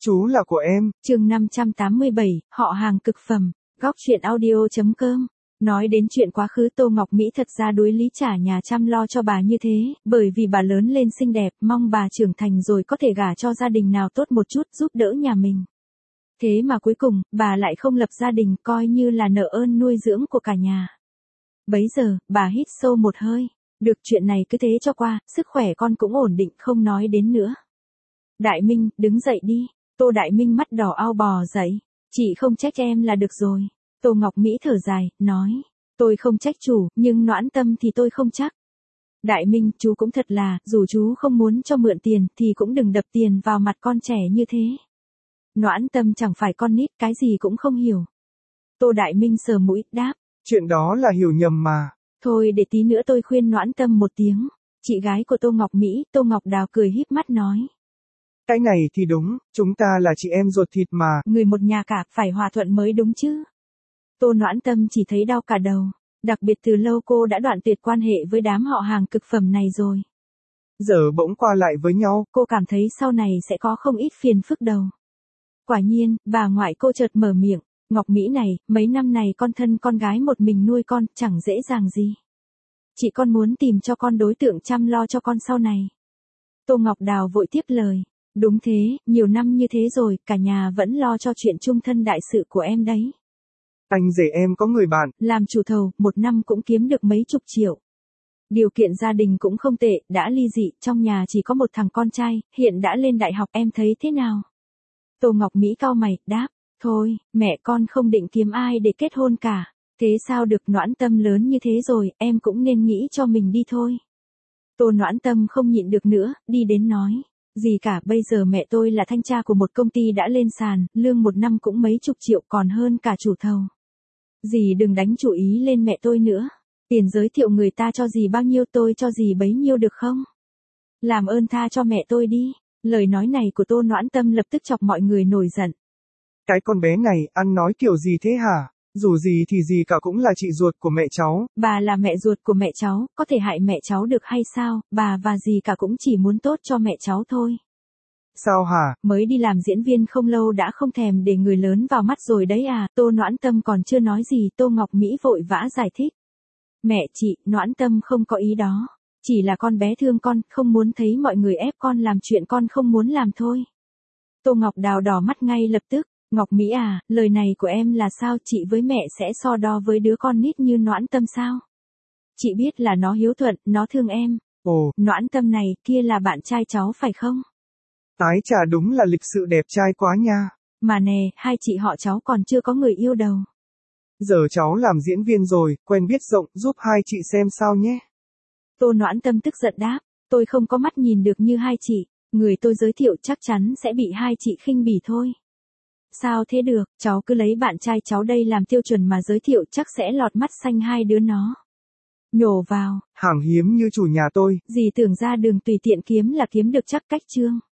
Chú là của em. Chương 587, họ hàng cực phẩm, góc truyện audio.com. Nói đến chuyện quá khứ Tô Ngọc Mỹ thật ra đối lý trả nhà chăm lo cho bà như thế, bởi vì bà lớn lên xinh đẹp, mong bà trưởng thành rồi có thể gả cho gia đình nào tốt một chút giúp đỡ nhà mình. Thế mà cuối cùng, bà lại không lập gia đình, coi như là nợ ơn nuôi dưỡng của cả nhà. Bấy giờ, bà hít sâu một hơi, được chuyện này cứ thế cho qua, sức khỏe con cũng ổn định không nói đến nữa. Đại Minh, đứng dậy đi. Tô Đại Minh mắt đỏ ao bò dậy. Chị không trách em là được rồi. Tô Ngọc Mỹ thở dài, nói. Tôi không trách chủ, nhưng Noãn Tâm thì tôi không chắc. Đại Minh, chú cũng thật là, dù chú không muốn cho mượn tiền thì cũng đừng đập tiền vào mặt con trẻ như thế. Noãn Tâm chẳng phải con nít, cái gì cũng không hiểu. Tô Đại Minh sờ mũi, đáp. Chuyện đó là hiểu nhầm mà. Thôi để tí nữa tôi khuyên Noãn Tâm một tiếng. Chị gái của Tô Ngọc Mỹ, Tô Ngọc Đào cười híp mắt nói. Cái này thì đúng, chúng ta là chị em ruột thịt mà. Người một nhà cả, phải hòa thuận mới đúng chứ. Tô Noãn Tâm chỉ thấy đau cả đầu. Đặc biệt từ lâu cô đã đoạn tuyệt quan hệ với đám họ hàng cực phẩm này rồi. Giờ bỗng qua lại với nhau. Cô cảm thấy sau này sẽ có không ít phiền phức đầu. Quả nhiên, bà ngoại cô chợt mở miệng. Ngọc Mỹ này, mấy năm này con thân con gái một mình nuôi con, chẳng dễ dàng gì. Chị con muốn tìm cho con đối tượng chăm lo cho con sau này. Tô Ngọc Đào vội tiếp lời. Đúng thế, nhiều năm như thế rồi, cả nhà vẫn lo cho chuyện chung thân đại sự của em đấy. Anh rể em có người bạn. Làm chủ thầu, một năm cũng kiếm được mấy chục triệu. Điều kiện gia đình cũng không tệ, đã ly dị, trong nhà chỉ có một thằng con trai, hiện đã lên đại học, em thấy thế nào? Tô Ngọc Mỹ cau mày, đáp. Thôi, mẹ con không định kiếm ai để kết hôn cả. Thế sao được, Noãn Tâm lớn như thế rồi, em cũng nên nghĩ cho mình đi thôi. Tô Noãn Tâm không nhịn được nữa, đi đến nói. Gì cả, bây giờ mẹ tôi là thanh tra của một công ty đã lên sàn, lương một năm cũng mấy chục triệu còn hơn cả chủ thầu. Dì đừng đánh chủ ý lên mẹ tôi nữa. Tiền giới thiệu người ta cho dì bao nhiêu tôi cho dì bấy nhiêu được không? Làm ơn tha cho mẹ tôi đi. Lời nói này của Tô Noãn Tâm lập tức chọc mọi người nổi giận. Cái con bé này, ăn nói kiểu gì thế hả? Dù gì thì gì cả cũng là chị ruột của mẹ cháu. Bà là mẹ ruột của mẹ cháu, có thể hại mẹ cháu được hay sao? Bà và dì cả cũng chỉ muốn tốt cho mẹ cháu thôi. Sao hả? Mới đi làm diễn viên không lâu đã không thèm để người lớn vào mắt rồi đấy à? Tô Noãn Tâm còn chưa nói gì, Tô Ngọc Mỹ vội vã giải thích. Mẹ chị, Noãn Tâm không có ý đó. Chỉ là con bé thương con, không muốn thấy mọi người ép con làm chuyện con không muốn làm thôi. Tô Ngọc Đào đỏ mắt ngay lập tức. Ngọc Mỹ à, lời này của em là sao? Chị với mẹ sẽ so đo với đứa con nít như Noãn Tâm sao? Chị biết là nó hiếu thuận, nó thương em. Ồ, Noãn Tâm này, kia là bạn trai cháu phải không? Ái chà, đúng là lịch sự đẹp trai quá nha. Mà nè, hai chị họ cháu còn chưa có người yêu đâu. Giờ cháu làm diễn viên rồi, quen biết rộng, giúp hai chị xem sao nhé. Tô Noãn Tâm tức giận đáp, tôi không có mắt nhìn được như hai chị, người tôi giới thiệu chắc chắn sẽ bị hai chị khinh bỉ thôi. Sao thế được, cháu cứ lấy bạn trai cháu đây làm tiêu chuẩn mà giới thiệu chắc sẽ lọt mắt xanh hai đứa nó. Nhổ vào. Hàng hiếm như chủ nhà tôi. Dì tưởng ra đường tùy tiện kiếm là kiếm được chắc cách chương.